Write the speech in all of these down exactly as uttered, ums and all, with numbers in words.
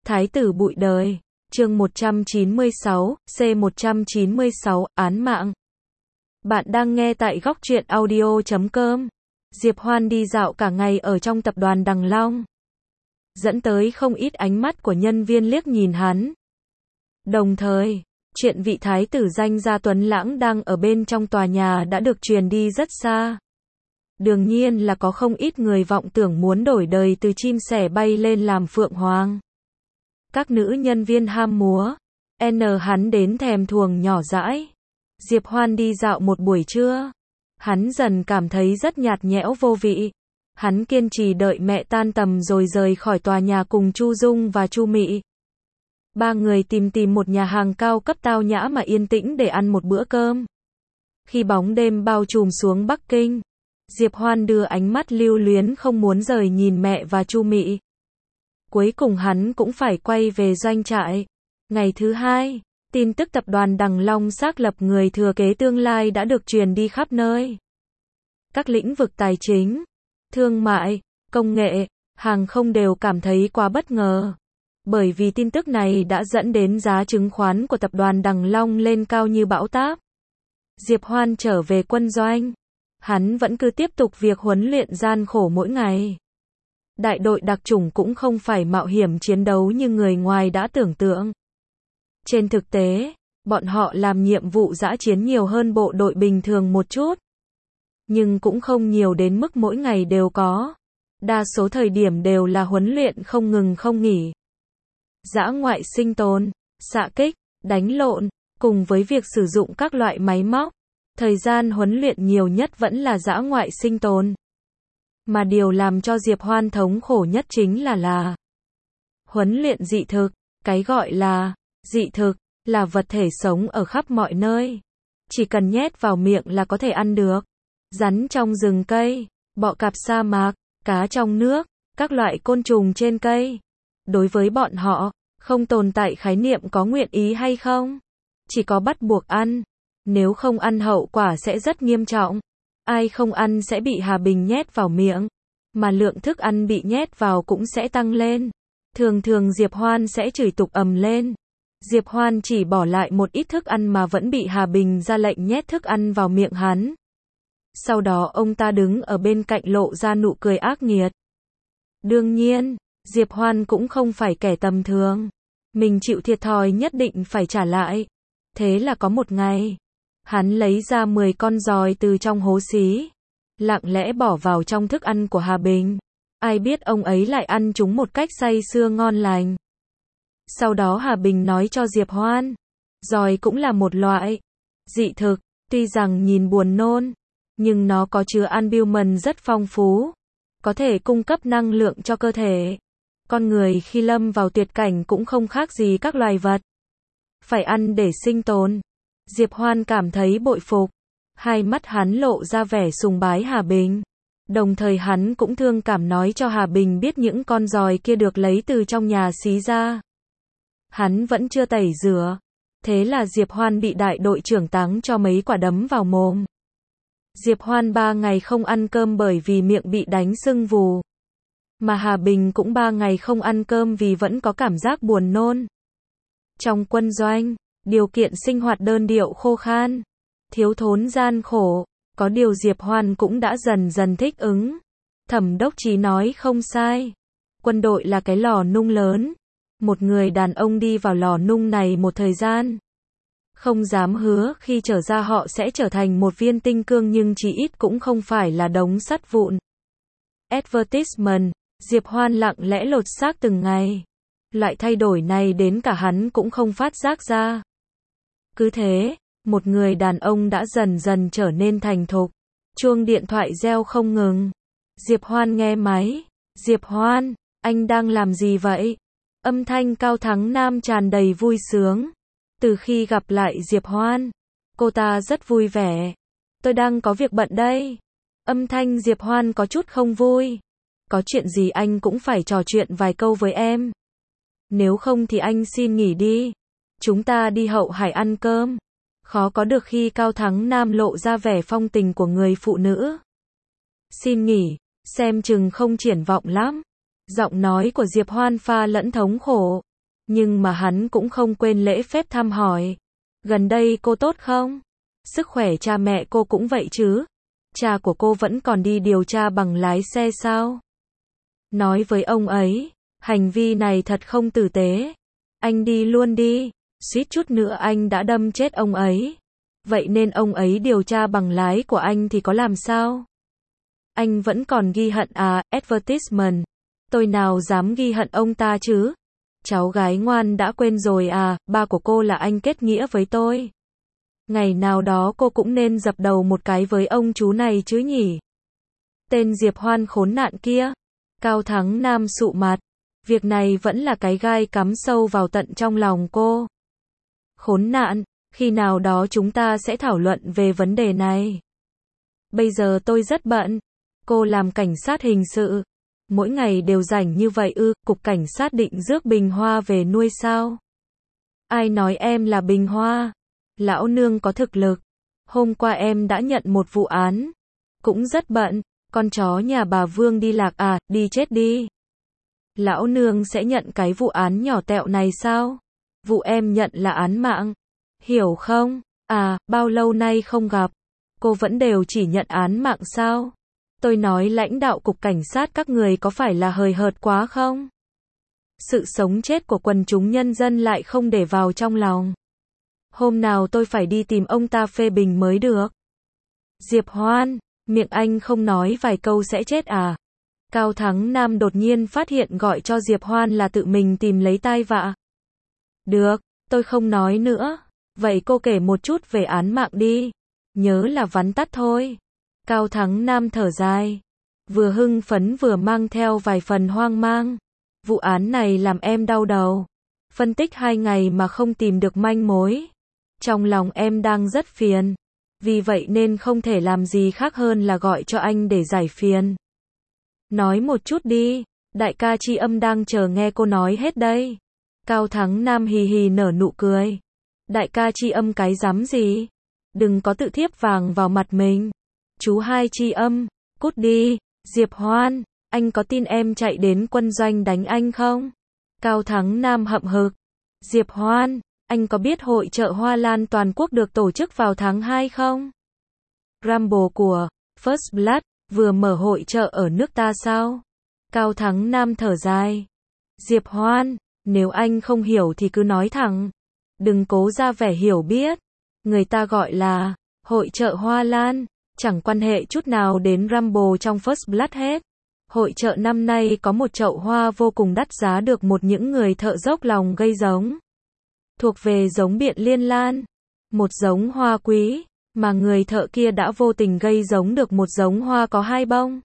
Thái tử bụi đời. Chương một trăm chín mươi sáu, C một trăm chín mươi sáu, án mạng. Bạn đang nghe tại góc truyện audio chấm com. Diệp Hoan đi dạo cả ngày ở trong tập đoàn Đằng Long, dẫn tới không ít ánh mắt của nhân viên liếc nhìn hắn. Đồng thời, chuyện vị thái tử danh gia tuấn lãng đang ở bên trong tòa nhà đã được truyền đi rất xa. Đương nhiên là có không ít người vọng tưởng muốn đổi đời từ chim sẻ bay lên làm phượng hoàng. Các nữ nhân viên ham múa, n hắn đến thèm thuồng nhỏ dãi. Diệp Hoan đi dạo một buổi trưa, hắn dần cảm thấy rất nhạt nhẽo vô vị. Hắn kiên trì đợi mẹ tan tầm rồi rời khỏi tòa nhà cùng Chu Dung và Chu Mị. Ba người tìm tìm một nhà hàng cao cấp tao nhã mà yên tĩnh để ăn một bữa cơm. Khi bóng đêm bao trùm xuống Bắc Kinh, Diệp Hoan đưa ánh mắt lưu luyến không muốn rời nhìn mẹ và Chu Mị. Cuối cùng hắn cũng phải quay về doanh trại. Ngày thứ hai, tin tức tập đoàn Đằng Long xác lập người thừa kế tương lai đã được truyền đi khắp nơi. Các lĩnh vực tài chính, thương mại, công nghệ, hàng không đều cảm thấy quá bất ngờ. Bởi vì tin tức này đã dẫn đến giá chứng khoán của tập đoàn Đằng Long lên cao như bão táp. Diệp Hoan trở về quân doanh. Hắn vẫn cứ tiếp tục việc huấn luyện gian khổ mỗi ngày. Đại đội đặc chủng cũng không phải mạo hiểm chiến đấu như người ngoài đã tưởng tượng. Trên thực tế, bọn họ làm nhiệm vụ dã chiến nhiều hơn bộ đội bình thường một chút. Nhưng cũng không nhiều đến mức mỗi ngày đều có. Đa số thời điểm đều là huấn luyện không ngừng không nghỉ. Dã ngoại sinh tồn, xạ kích, đánh lộn, cùng với việc sử dụng các loại máy móc. Thời gian huấn luyện nhiều nhất vẫn là dã ngoại sinh tồn. Mà điều làm cho Diệp Hoan thống khổ nhất chính là là huấn luyện dị thực. Cái gọi là dị thực là vật thể sống ở khắp mọi nơi. Chỉ cần nhét vào miệng là có thể ăn được. Rắn trong rừng cây, bọ cạp sa mạc, cá trong nước, các loại côn trùng trên cây. Đối với bọn họ, không tồn tại khái niệm có nguyện ý hay không. Chỉ có bắt buộc ăn. Nếu không ăn hậu quả sẽ rất nghiêm trọng. Ai không ăn sẽ bị Hà Bình nhét vào miệng. Mà lượng thức ăn bị nhét vào cũng sẽ tăng lên. Thường thường Diệp Hoan sẽ chửi tục ầm lên. Diệp Hoan chỉ bỏ lại một ít thức ăn mà vẫn bị Hà Bình ra lệnh nhét thức ăn vào miệng hắn. Sau đó ông ta đứng ở bên cạnh lộ ra nụ cười ác nghiệt. Đương nhiên, Diệp Hoan cũng không phải kẻ tầm thường. Mình chịu thiệt thòi nhất định phải trả lại. Thế là có một ngày, hắn lấy ra mười con giòi từ trong hố xí, lặng lẽ bỏ vào trong thức ăn của Hà Bình. Ai biết ông ấy lại ăn chúng một cách say sưa ngon lành. Sau đó Hà Bình nói cho Diệp Hoan, giòi cũng là một loại dị thực, tuy rằng nhìn buồn nôn, nhưng nó có chứa albumin rất phong phú, có thể cung cấp năng lượng cho cơ thể. Con người khi lâm vào tuyệt cảnh cũng không khác gì các loài vật. Phải ăn để sinh tồn. Diệp Hoan cảm thấy bội phục. Hai mắt hắn lộ ra vẻ sùng bái Hà Bình. Đồng thời hắn cũng thương cảm nói cho Hà Bình biết những con giòi kia được lấy từ trong nhà xí ra. Hắn vẫn chưa tẩy rửa. Thế là Diệp Hoan bị đại đội trưởng táng cho mấy quả đấm vào mồm. Diệp Hoan ba ngày không ăn cơm bởi vì miệng bị đánh sưng vù. Mà Hà Bình cũng ba ngày không ăn cơm vì vẫn có cảm giác buồn nôn. Trong quân doanh, điều kiện sinh hoạt đơn điệu khô khan, thiếu thốn gian khổ, có điều Diệp Hoan cũng đã dần dần thích ứng. Thẩm đốc chí nói không sai. Quân đội là cái lò nung lớn. Một người đàn ông đi vào lò nung này một thời gian. Không dám hứa khi trở ra họ sẽ trở thành một viên tinh cương nhưng chí ít cũng không phải là đống sắt vụn. Advertisement, Diệp Hoan lặng lẽ lột xác từng ngày. Loại thay đổi này đến cả hắn cũng không phát giác ra. Cứ thế, một người đàn ông đã dần dần trở nên thành thục. Chuông điện thoại reo không ngừng. Diệp Hoan nghe máy. Diệp Hoan, anh đang làm gì vậy? Âm thanh Cao Thắng Nam tràn đầy vui sướng. Từ khi gặp lại Diệp Hoan, cô ta rất vui vẻ. Tôi đang có việc bận đây. Âm thanh Diệp Hoan có chút không vui. Có chuyện gì anh cũng phải trò chuyện vài câu với em. Nếu không thì anh xin nghỉ đi. Chúng ta đi hậu hải ăn cơm. Khó có được khi Cao Thắng Nam lộ ra vẻ phong tình của người phụ nữ. Xin nghỉ, xem chừng không triển vọng lắm. Giọng nói của Diệp Hoan pha lẫn thống khổ. Nhưng mà hắn cũng không quên lễ phép thăm hỏi. Gần đây cô tốt không? Sức khỏe cha mẹ cô cũng vậy chứ? Cha của cô vẫn còn đi điều tra bằng lái xe sao? Nói với ông ấy, hành vi này thật không tử tế. Anh đi luôn đi, suýt chút nữa anh đã đâm chết ông ấy. Vậy nên ông ấy điều tra bằng lái của anh thì có làm sao? Anh vẫn còn ghi hận à, advertisement. Tôi nào dám ghi hận ông ta chứ? Cháu gái ngoan đã quên rồi à, ba của cô là anh kết nghĩa với tôi. Ngày nào đó cô cũng nên dập đầu một cái với ông chú này chứ nhỉ? Tên Diệp Hoan khốn nạn kia. Cao Thắng Nam sụ mặt. Việc này vẫn là cái gai cắm sâu vào tận trong lòng cô. Khốn nạn, khi nào đó chúng ta sẽ thảo luận về vấn đề này. Bây giờ tôi rất bận. Cô làm cảnh sát hình sự. Mỗi ngày đều rảnh như vậy ư, cục cảnh sát định rước Bình Hoa về nuôi sao? Ai nói em là Bình Hoa? Lão nương có thực lực. Hôm qua em đã nhận một vụ án. Cũng rất bận, con chó nhà bà Vương đi lạc à, đi chết đi. Lão nương sẽ nhận cái vụ án nhỏ tẹo này sao? Vụ em nhận là án mạng. Hiểu không? À, bao lâu nay không gặp. Cô vẫn đều chỉ nhận án mạng sao? Tôi nói lãnh đạo cục cảnh sát các người có phải là hời hợt quá không? Sự sống chết của quần chúng nhân dân lại không để vào trong lòng. Hôm nào tôi phải đi tìm ông ta phê bình mới được. Diệp Hoan, miệng anh không nói vài câu sẽ chết à? Cao Thắng Nam đột nhiên phát hiện gọi cho Diệp Hoan là tự mình tìm lấy tai vạ. Được, tôi không nói nữa. Vậy cô kể một chút về án mạng đi. Nhớ là vắn tắt thôi. Cao Thắng Nam thở dài. Vừa hưng phấn vừa mang theo vài phần hoang mang. Vụ án này làm em đau đầu. Phân tích hai ngày mà không tìm được manh mối. Trong lòng em đang rất phiền. Vì vậy nên không thể làm gì khác hơn là gọi cho anh để giải phiền. Nói một chút đi. Đại ca Tri Âm đang chờ nghe cô nói hết đây. Cao Thắng Nam hì hì nở nụ cười. Đại ca Tri Âm cái dám gì? Đừng có tự thiếp vàng vào mặt mình. Chú hai Tri Âm, cút đi. Diệp Hoan, anh có tin em chạy đến quân doanh đánh anh không? Cao Thắng Nam hậm hực. Diệp Hoan, anh có biết hội chợ Hoa Lan toàn quốc được tổ chức vào tháng hai không? Rambo của First Blood vừa mở hội chợ ở nước ta sao? Cao Thắng Nam thở dài. Diệp Hoan, nếu anh không hiểu thì cứ nói thẳng. Đừng cố ra vẻ hiểu biết. Người ta gọi là hội chợ Hoa Lan, chẳng quan hệ chút nào đến Rambo trong First Blood hết. Hội chợ năm nay có một chậu hoa vô cùng đắt giá được một những người thợ dốc lòng gây giống. Thuộc về giống Biện Liên Lan. Một giống hoa quý, mà người thợ kia đã vô tình gây giống được một giống hoa có hai bông.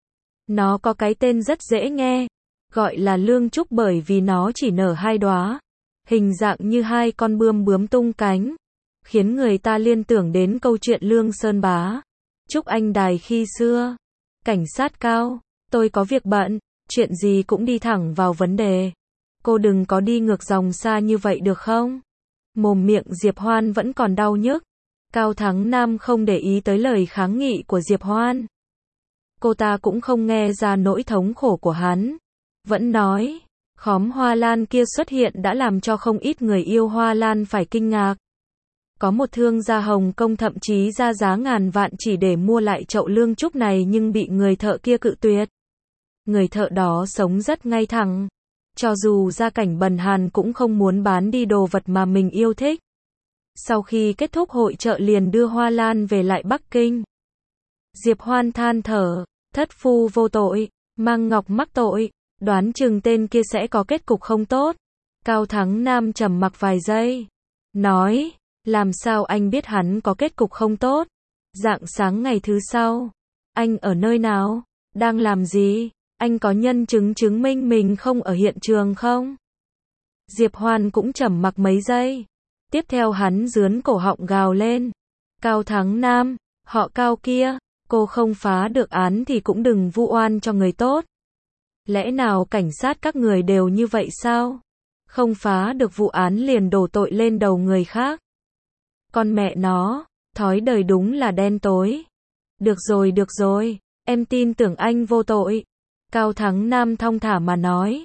Nó có cái tên rất dễ nghe, gọi là lương trúc bởi vì nó chỉ nở hai đóa, hình dạng như hai con bươm bướm tung cánh, khiến người ta liên tưởng đến câu chuyện Lương Sơn Bá, Trúc Anh Đài khi xưa. Cảnh sát Cao, tôi có việc bận, chuyện gì cũng đi thẳng vào vấn đề. Cô đừng có đi ngược dòng xa như vậy được không? Mồm miệng Diệp Hoan vẫn còn đau nhức. Cao Thắng Nam không để ý tới lời kháng nghị của Diệp Hoan. Cô ta cũng không nghe ra nỗi thống khổ của hắn. Vẫn nói, khóm hoa lan kia xuất hiện đã làm cho không ít người yêu hoa lan phải kinh ngạc. Có một thương gia Hồng Kông thậm chí ra giá ngàn vạn chỉ để mua lại chậu lương trúc này nhưng bị người thợ kia cự tuyệt. Người thợ đó sống rất ngay thẳng. Cho dù gia cảnh bần hàn cũng không muốn bán đi đồ vật mà mình yêu thích. Sau khi kết thúc hội chợ liền đưa hoa lan về lại Bắc Kinh. Diệp Hoan than thở, thất phu vô tội, mang ngọc mắc tội, đoán chừng tên kia sẽ có kết cục không tốt. Cao Thắng Nam trầm mặc vài giây, nói, làm sao anh biết hắn có kết cục không tốt? Rạng sáng ngày thứ sau, anh ở nơi nào? Đang làm gì? Anh có nhân chứng chứng minh mình không ở hiện trường không? Diệp Hoan cũng trầm mặc mấy giây. Tiếp theo hắn dướn cổ họng gào lên. Cao Thắng Nam, họ Cao kia, cô không phá được án thì cũng đừng vu oan cho người tốt. Lẽ nào cảnh sát các người đều như vậy sao? Không phá được vụ án liền đổ tội lên đầu người khác. Con mẹ nó, thói đời đúng là đen tối. Được rồi được rồi, em tin tưởng anh vô tội. Cao Thắng Nam thong thả mà nói.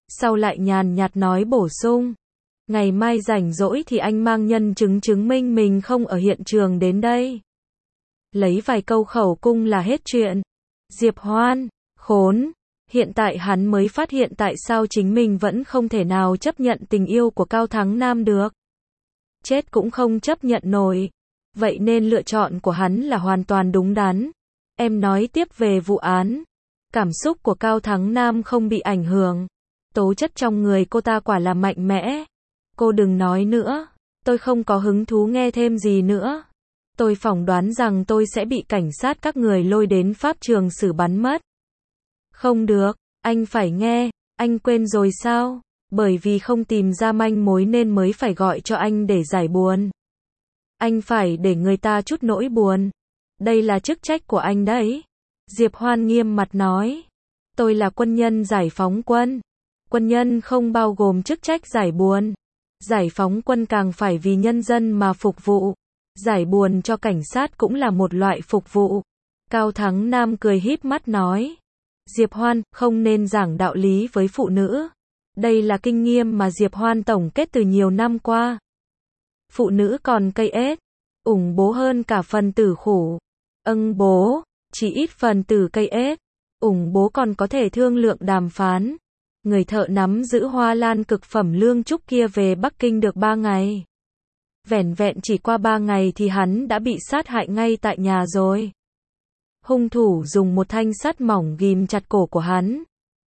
sau lại nhàn nhạt nói bổ sung. Ngày mai rảnh rỗi thì anh mang nhân chứng chứng minh mình không ở hiện trường đến đây. Lấy vài câu khẩu cung là hết chuyện. Diệp Hoan, khốn. Hiện tại hắn mới phát hiện tại sao chính mình vẫn không thể nào chấp nhận tình yêu của Cao Thắng Nam được. Chết cũng không chấp nhận nổi. Vậy nên lựa chọn của hắn là hoàn toàn đúng đắn. Em nói tiếp về vụ án. Cảm xúc của Cao Thắng Nam không bị ảnh hưởng. Tố chất trong người cô ta quả là mạnh mẽ. Cô đừng nói nữa. Tôi không có hứng thú nghe thêm gì nữa. Tôi phỏng đoán rằng tôi sẽ bị cảnh sát các người lôi đến pháp trường xử bắn mất. Không được, anh phải nghe. Anh quên rồi sao? Bởi vì không tìm ra manh mối nên mới phải gọi cho anh để giải buồn. Anh phải để người ta chút nỗi buồn. Đây là chức trách của anh đấy. Diệp Hoan nghiêm mặt nói. Tôi là quân nhân giải phóng quân. Quân nhân không bao gồm chức trách giải buồn. Giải phóng quân càng phải vì nhân dân mà phục vụ. Giải buồn cho cảnh sát cũng là một loại phục vụ. Cao Thắng Nam cười híp mắt nói. Diệp Hoan, không nên giảng đạo lý với phụ nữ. Đây là kinh nghiệm mà Diệp Hoan tổng kết từ nhiều năm qua. Phụ nữ còn cây ếch, ủng bố hơn cả phần tử khủ. Âng bố, chỉ ít phần tử cây ếch, ủng bố còn có thể thương lượng đàm phán. Người thợ nắm giữ hoa lan cực phẩm Lương Trúc kia về Bắc Kinh được ba ngày. Vẻn vẹn chỉ qua ba ngày thì hắn đã bị sát hại ngay tại nhà rồi. Hung thủ dùng một thanh sắt mỏng ghim chặt cổ của hắn.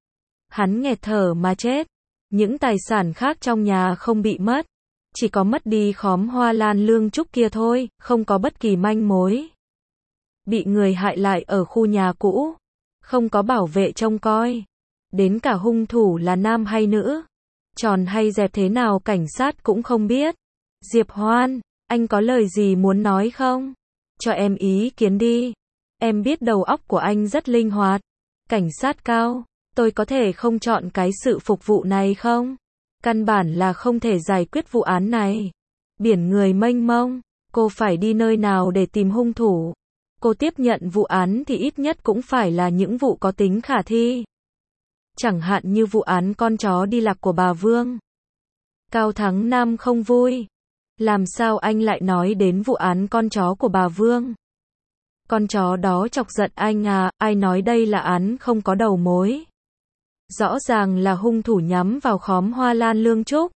Hắn nghẹt thở mà chết. Những tài sản khác trong nhà không bị mất. Chỉ có mất đi khóm hoa lan Lương Trúc kia thôi, không có bất kỳ manh mối. Bị người hại lại ở khu nhà cũ. Không có bảo vệ trông coi. Đến cả hung thủ là nam hay nữ. Tròn hay dẹp thế nào cảnh sát cũng không biết. Diệp Hoan, anh có lời gì muốn nói không? Cho em ý kiến đi. Em biết đầu óc của anh rất linh hoạt. Cảnh sát Cao, tôi có thể không chọn cái sự phục vụ này không? Căn bản là không thể giải quyết vụ án này. Biển người mênh mông, cô phải đi nơi nào để tìm hung thủ? Cô tiếp nhận vụ án thì ít nhất cũng phải là những vụ có tính khả thi. Chẳng hạn như vụ án con chó đi lạc của bà Vương. Cao Thắng Nam không vui. Làm sao anh lại nói đến vụ án con chó của bà Vương? Con chó đó chọc giận anh à, ai nói đây là án không có đầu mối? Rõ ràng là hung thủ nhắm vào khóm hoa lan Lương Trúc.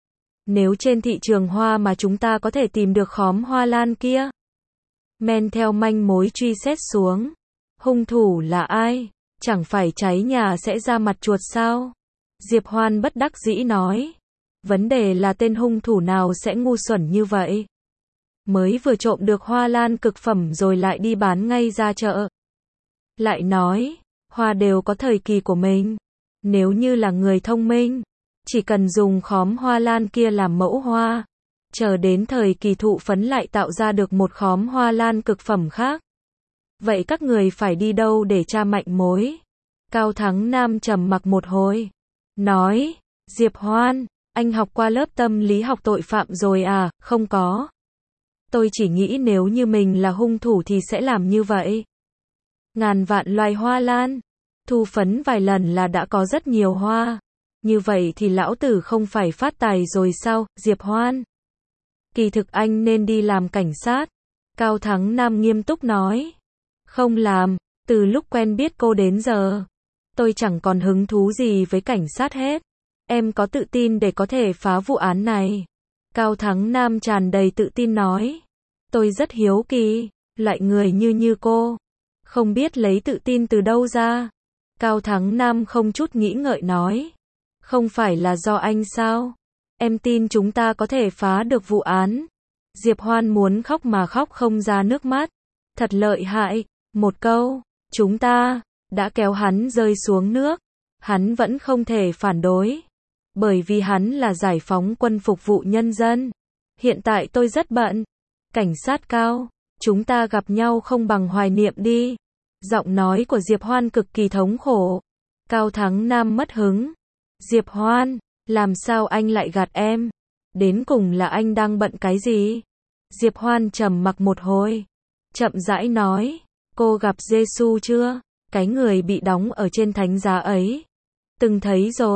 Nếu trên thị trường hoa mà chúng ta có thể tìm được khóm hoa lan kia, men theo manh mối truy xét xuống, hung thủ là ai? Chẳng phải cháy nhà sẽ ra mặt chuột sao? Diệp Hoan bất đắc dĩ nói. Vấn đề là tên hung thủ nào sẽ ngu xuẩn như vậy? Mới vừa trộm được hoa lan cực phẩm rồi lại đi bán ngay ra chợ. Lại nói, hoa đều có thời kỳ của mình. Nếu như là người thông minh, chỉ cần dùng khóm hoa lan kia làm mẫu hoa, chờ đến thời kỳ thụ phấn lại tạo ra được một khóm hoa lan cực phẩm khác. Vậy các người phải đi đâu để tra manh mối? Cao Thắng Nam trầm mặc một hồi. Nói, Diệp Hoan, anh học qua lớp tâm lý học tội phạm rồi à? Không có. Tôi chỉ nghĩ nếu như mình là hung thủ thì sẽ làm như vậy. Ngàn vạn loài hoa lan. Thu phấn vài lần là đã có rất nhiều hoa. Như vậy thì lão tử không phải phát tài rồi sao, Diệp Hoan? Kỳ thực anh nên đi làm cảnh sát. Cao Thắng Nam nghiêm túc nói. Không làm, từ lúc quen biết cô đến giờ, tôi chẳng còn hứng thú gì với cảnh sát hết. Em có tự tin để có thể phá vụ án này? Cao Thắng Nam tràn đầy tự tin nói. Tôi rất hiếu kỳ, loại người như như cô, không biết lấy tự tin từ đâu ra. Cao Thắng Nam không chút nghĩ ngợi nói. Không phải là do anh sao? Em tin chúng ta có thể phá được vụ án. Diệp Hoan muốn khóc mà khóc không ra nước mắt. Thật lợi hại. Một câu, chúng ta, đã kéo hắn rơi xuống nước. Hắn vẫn không thể phản đối. Bởi vì hắn là giải phóng quân phục vụ nhân dân. Hiện tại tôi rất bận. Cảnh sát Cao, chúng ta gặp nhau không bằng hoài niệm đi. Giọng nói của Diệp Hoan cực kỳ thống khổ. Cao Thắng Nam mất hứng. Diệp Hoan, làm sao anh lại gạt em? Đến cùng là anh đang bận cái gì? Diệp Hoan trầm mặc một hồi. Chậm rãi nói. Cô gặp Giê-xu chưa? Cái người bị đóng ở trên thánh giá ấy. Từng thấy rồi.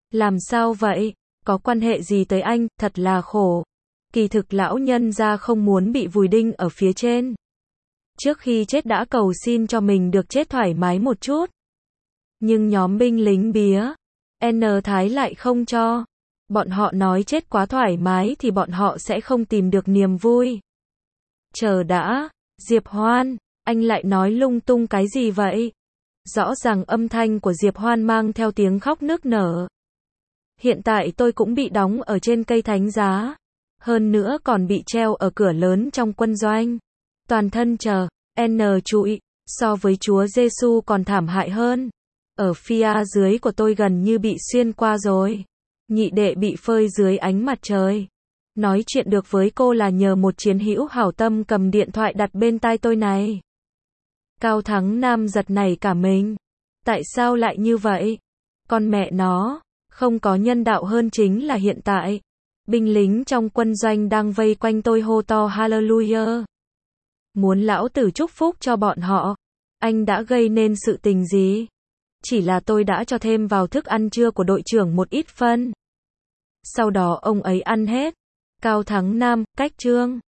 Làm sao vậy? Có quan hệ gì tới anh? Thật là khổ. Kỳ thực lão nhân gia không muốn bị vùi đinh ở phía trên. Trước khi chết đã cầu xin cho mình được chết thoải mái một chút. Nhưng nhóm binh lính bía N Thái lại không cho. Bọn họ nói chết quá thoải mái thì bọn họ sẽ không tìm được niềm vui. Chờ đã, Diệp Hoan, anh lại nói lung tung cái gì vậy? Rõ ràng âm thanh của Diệp Hoan mang theo tiếng khóc nức nở. Hiện tại tôi cũng bị đóng ở trên cây thánh giá. Hơn nữa còn bị treo ở cửa lớn trong quân doanh. Toàn thân chờ, N trụi, so với Chúa Giêsu còn thảm hại hơn. Ở phía dưới của tôi gần như bị xuyên qua rồi. Nhị đệ bị phơi dưới ánh mặt trời. Nói chuyện được với cô là nhờ một chiến hữu hảo tâm cầm điện thoại đặt bên tai tôi này. Cao Thắng Nam giật nảy cả mình. Tại sao lại như vậy? Con mẹ nó, không có nhân đạo hơn chính là hiện tại. Binh lính trong quân doanh đang vây quanh tôi hô to Hallelujah. Muốn lão tử chúc phúc cho bọn họ. Anh đã gây nên sự tình gì? Chỉ là tôi đã cho thêm vào thức ăn trưa của đội trưởng một ít phân. Sau đó ông ấy ăn hết. Cao Thắng Nam, cách trương.